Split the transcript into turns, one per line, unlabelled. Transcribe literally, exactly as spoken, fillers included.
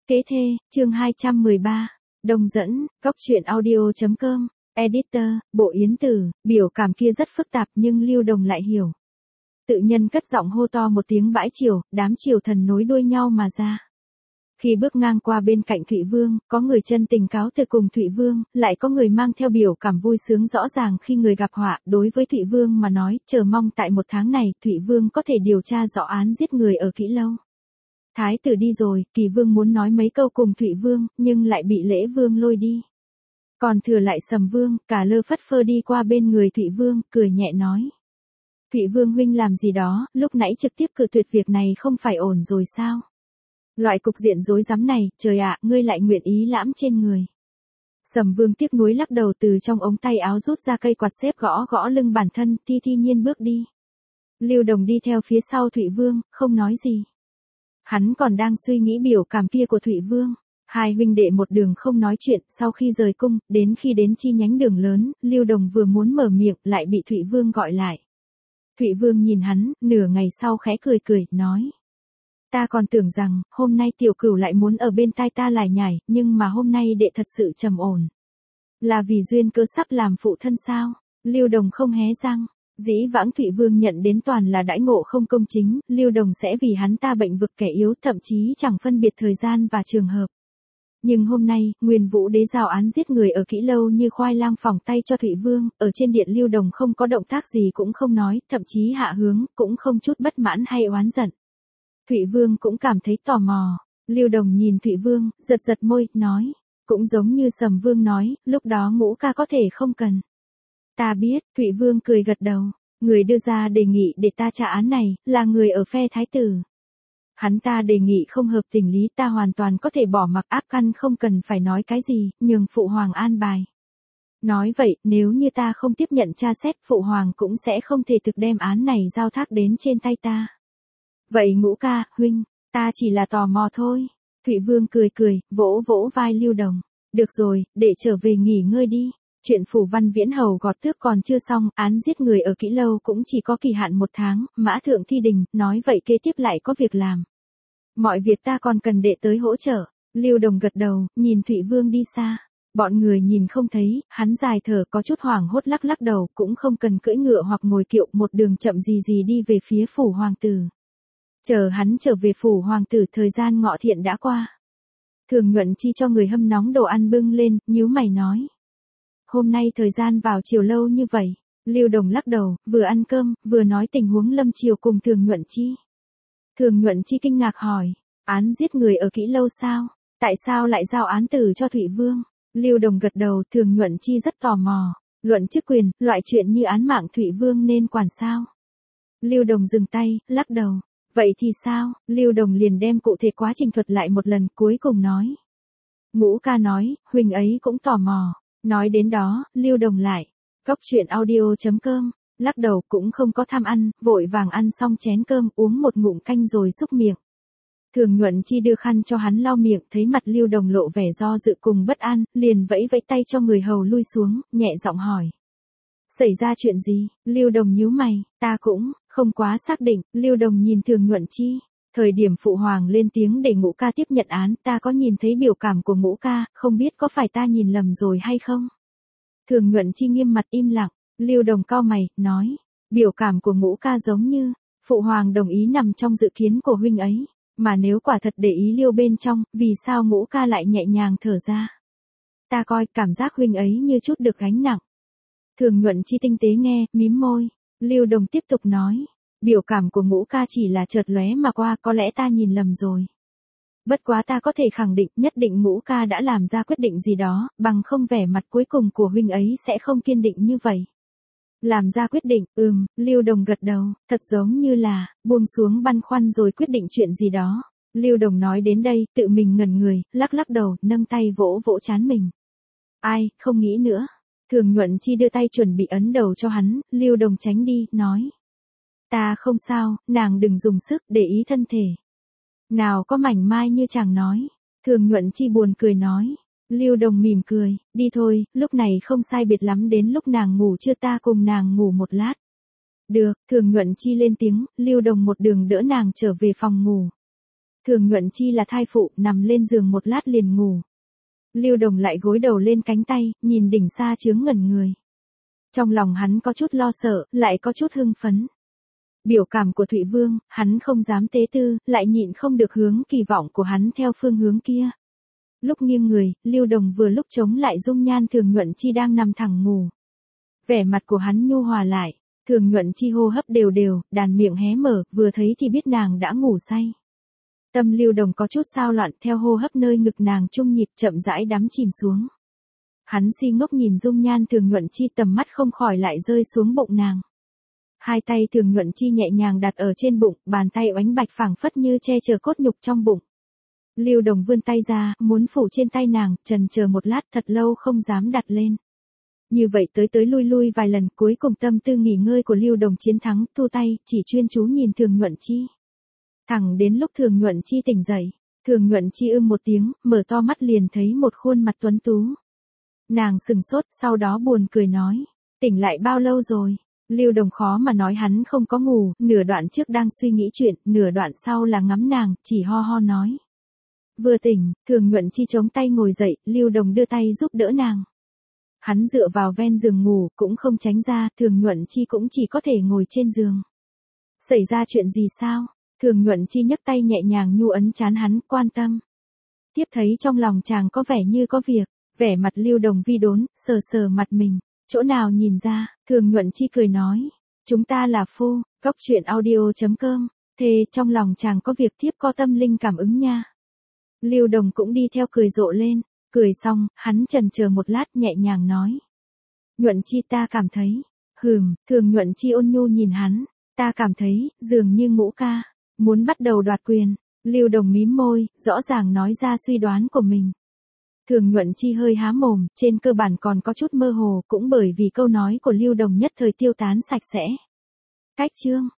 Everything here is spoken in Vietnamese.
Kế thê, chương hai trăm mười ba. Đồng dẫn, góc truyện audio.com, editor, Bộ Yến Tử, biểu cảm kia rất phức tạp nhưng Lưu Đồng lại hiểu. Tự nhân cất giọng hô to một tiếng bãi triều, đám triều thần nối đuôi nhau mà ra. Khi bước ngang qua bên cạnh Thụy Vương, có người chân tình cáo từ cùng Thụy Vương, lại có người mang theo biểu cảm vui sướng rõ ràng khi người gặp họa. Đối với Thụy Vương mà nói, chờ mong tại một tháng này, Thụy Vương có thể điều tra rõ án giết người ở Kỹ Lâu. Thái tử đi rồi, Kỳ Vương muốn nói mấy câu cùng Thụy Vương, nhưng lại bị Lễ Vương lôi đi. Còn thừa lại Sầm Vương, cả lơ phất phơ đi qua bên người Thụy Vương, cười nhẹ nói. Thụy Vương huynh làm gì đó, lúc nãy trực tiếp cự tuyệt việc này không phải ổn rồi sao? Loại cục diện rối rắm này, trời ạ, ngươi lại nguyện ý lãm trên người. Sầm Vương tiếc nuối lắc đầu, từ trong ống tay áo rút ra cây quạt xếp gõ gõ lưng bản thân, thi thi nhiên bước đi. Lưu Đồng đi theo phía sau Thụy Vương, không nói gì. Hắn còn đang suy nghĩ biểu cảm kia của Thụy Vương. Hai huynh đệ một đường không nói chuyện, sau khi rời cung, đến khi đến chi nhánh đường lớn, Lưu Đồng vừa muốn mở miệng, lại bị Thụy Vương gọi lại. Thụy Vương nhìn hắn, nửa ngày sau khẽ cười cười, nói. Ta còn tưởng rằng, hôm nay tiểu cửu lại muốn ở bên tai ta lải nhải, nhưng mà hôm nay đệ thật sự trầm ổn. Là vì duyên cơ sắp làm phụ thân sao? Lưu Đồng không hé răng. Dĩ vãng Thụy Vương nhận đến toàn là đãi ngộ không công chính, Lưu Đồng sẽ vì hắn ta bệnh vực kẻ yếu, thậm chí chẳng phân biệt thời gian và trường hợp. Nhưng hôm nay, Nguyên Vũ Đế giao án giết người ở Kỹ Lâu như khoai lang phỏng tay cho Thụy Vương, ở trên điện Lưu Đồng không có động tác gì cũng không nói, thậm chí hạ hướng, cũng không chút bất mãn hay oán giận. Thụy Vương cũng cảm thấy tò mò. Lưu Đồng nhìn Thụy Vương, giật giật môi, nói. Cũng giống như Sầm Vương nói, lúc đó Ngũ ca có thể không cần. Ta biết, Thụy Vương cười gật đầu. Người đưa ra đề nghị để ta trả án này, là người ở phe thái tử. Hắn ta đề nghị không hợp tình lý, ta hoàn toàn có thể bỏ mặc áp căn, không cần phải nói cái gì, nhường phụ hoàng an bài. Nói vậy, nếu như ta không tiếp nhận tra xét, phụ hoàng cũng sẽ không thể thực đem án này giao thác đến trên tay ta. Vậy Ngũ ca, huynh, ta chỉ là tò mò thôi. Thụy Vương cười cười, vỗ vỗ vai Lưu Đồng. Được rồi, để trở về nghỉ ngơi đi. Chuyện Phủ Văn Viễn Hầu gọt tước còn chưa xong, án giết người ở Kỹ Lâu cũng chỉ có kỳ hạn một tháng, Mã Thượng thi đình, nói vậy kế tiếp lại có việc làm. Mọi việc ta còn cần đệ tới hỗ trợ. Lưu Đồng gật đầu, nhìn Thụy Vương đi xa. Bọn người nhìn không thấy, hắn dài thở có chút hoảng hốt lắc lắc đầu, cũng không cần cưỡi ngựa hoặc ngồi kiệu, một đường chậm gì gì đi về phía phủ hoàng tử. Chờ hắn trở về phủ hoàng tử, thời gian ngọ thiện đã qua. Thường Nhuận Chi cho người hâm nóng đồ ăn bưng lên, nhíu mày nói. Hôm nay thời gian vào chiều lâu như vậy. Lưu Đồng lắc đầu, vừa ăn cơm, vừa nói tình huống lâm chiều cùng Thường Nhuận Chi. Thường Nhuận Chi kinh ngạc hỏi, án giết người ở Kỹ Lâu sao? Tại sao lại giao án tử cho Thụy Vương? Lưu Đồng gật đầu, Thường Nhuận Chi rất tò mò. Luận chức quyền, loại chuyện như án mạng Thụy Vương nên quản sao? Lưu Đồng dừng tay, lắc đầu. Vậy thì sao? Lưu Đồng liền đem cụ thể quá trình thuật lại một lần, cuối cùng nói. Ngũ ca nói, huynh ấy cũng tò mò. Nói đến đó, Lưu Đồng lại. Góc truyện audio.com, lắc đầu cũng không có tham ăn, vội vàng ăn xong chén cơm, uống một ngụm canh rồi xúc miệng. Thường Nhuận Chi đưa khăn cho hắn lau miệng, thấy mặt Lưu Đồng lộ vẻ do dự cùng bất an, liền vẫy vẫy tay cho người hầu lui xuống, nhẹ giọng hỏi. Xảy ra chuyện gì? Lưu Đồng nhíu mày, ta cũng không quá xác định. Lưu Đồng nhìn Thường Nhuận Chi. Thời điểm phụ hoàng lên tiếng để Ngũ ca tiếp nhận án, ta có nhìn thấy biểu cảm của Ngũ ca, không biết có phải ta nhìn lầm rồi hay không? Thường Nhuận Chi nghiêm mặt im lặng. Lưu Đồng cau mày, nói, biểu cảm của Ngũ ca giống như phụ hoàng đồng ý nằm trong dự kiến của huynh ấy, mà nếu quả thật để ý Liêu bên trong, vì sao Ngũ ca lại nhẹ nhàng thở ra? Ta coi cảm giác huynh ấy như chút được gánh nặng. Thường Nhuận Chi tinh tế nghe, mím môi. Lưu Đồng tiếp tục nói, biểu cảm của Ngũ ca chỉ là chợt lóe mà qua, có lẽ ta nhìn lầm rồi. Bất quá ta có thể khẳng định, nhất định Ngũ ca đã làm ra quyết định gì đó, bằng không vẻ mặt cuối cùng của huynh ấy sẽ không kiên định như vậy. Làm ra quyết định, ừm, Lưu Đồng gật đầu, thật giống như là, buông xuống băn khoăn rồi quyết định chuyện gì đó. Lưu Đồng nói đến đây, tự mình ngẩn người, lắc lắc đầu, nâng tay vỗ vỗ trán mình. Ai, không nghĩ nữa. Thường Nhuận Chi đưa tay chuẩn bị ấn đầu cho hắn, Lưu Đồng tránh đi, nói. Ta không sao, nàng đừng dùng sức, để ý thân thể. Nào có mảnh mai như chàng nói. Thường Nhuận Chi buồn cười nói. Lưu Đồng mỉm cười, đi thôi, lúc này không sai biệt lắm đến lúc nàng ngủ chưa, ta cùng nàng ngủ một lát. Được, Thường Nhuận Chi lên tiếng, Lưu Đồng một đường đỡ nàng trở về phòng ngủ. Thường Nhuận Chi là thai phụ, nằm lên giường một lát liền ngủ. Lưu Đồng lại gối đầu lên cánh tay, nhìn đỉnh xa chướng ngẩn người. Trong lòng hắn có chút lo sợ, lại có chút hưng phấn. Biểu cảm của Thụy Vương, hắn không dám tế tư, lại nhịn không được hướng kỳ vọng của hắn theo phương hướng kia. Lúc nghiêng người, Lưu Đồng vừa lúc chống lại dung nhan Thường Nhuận Chi đang nằm thẳng ngủ. Vẻ mặt của hắn nhu hòa lại, Thường Nhuận Chi hô hấp đều đều, đàn miệng hé mở, vừa thấy thì biết nàng đã ngủ say. Tâm Lưu Đồng có chút xao loạn, theo hô hấp nơi ngực nàng chung nhịp chậm rãi đắm chìm xuống. Hắn si ngốc nhìn dung nhan Thường Nhuận Chi, tầm mắt không khỏi lại rơi xuống bụng nàng. Hai tay Thường Nhuận Chi nhẹ nhàng đặt ở trên bụng, bàn tay oánh bạch phảng phất như che chở cốt nhục trong bụng. Lưu Đồng vươn tay ra, muốn phủ trên tay nàng, chần chờ một lát thật lâu không dám đặt lên. Như vậy tới tới lui lui vài lần, cuối cùng tâm tư nghỉ ngơi của Lưu Đồng chiến thắng, thu tay, chỉ chuyên chú nhìn Thường Nhuận Chi. Thẳng đến lúc Thường Nhuận Chi tỉnh dậy, Thường Nhuận Chi ưm một tiếng, mở to mắt liền thấy một khuôn mặt tuấn tú. Nàng sừng sốt, sau đó buồn cười nói, tỉnh lại bao lâu rồi? Lưu Đồng khó mà nói hắn không có ngủ, nửa đoạn trước đang suy nghĩ chuyện, nửa đoạn sau là ngắm nàng, chỉ ho ho nói. Vừa tỉnh, Thường Nhuận Chi chống tay ngồi dậy, Lưu Đồng đưa tay giúp đỡ nàng. Hắn dựa vào ven giường ngủ, cũng không tránh ra, Thường Nhuận Chi cũng chỉ có thể ngồi trên giường. Xảy ra chuyện gì sao? Thường Nhuận Chi nhấc tay nhẹ nhàng nhu ấn trán hắn, quan tâm. Tiếp thấy trong lòng chàng có vẻ như có việc, vẻ mặt Lưu Đồng vi đốn, sờ sờ mặt mình. Chỗ nào nhìn ra, Thường Nhuận Chi cười nói. Chúng ta là phu, góc truyện audio chấm com, thế trong lòng chàng có việc thiếp có tâm linh cảm ứng nha. Lưu Đồng cũng đi theo cười rộ lên, cười xong, hắn chần chờ một lát nhẹ nhàng nói. Nhuận Chi ta cảm thấy, hừm, Thường Nhuận Chi ôn nhu nhìn hắn, ta cảm thấy, dường như Ngũ ca, muốn bắt đầu đoạt quyền. Lưu Đồng mím môi, rõ ràng nói ra suy đoán của mình. Thường Nhuận Chi hơi há mồm, trên cơ bản còn có chút mơ hồ, cũng bởi vì câu nói của Lưu Đồng nhất thời tiêu tán sạch sẽ. Cách chương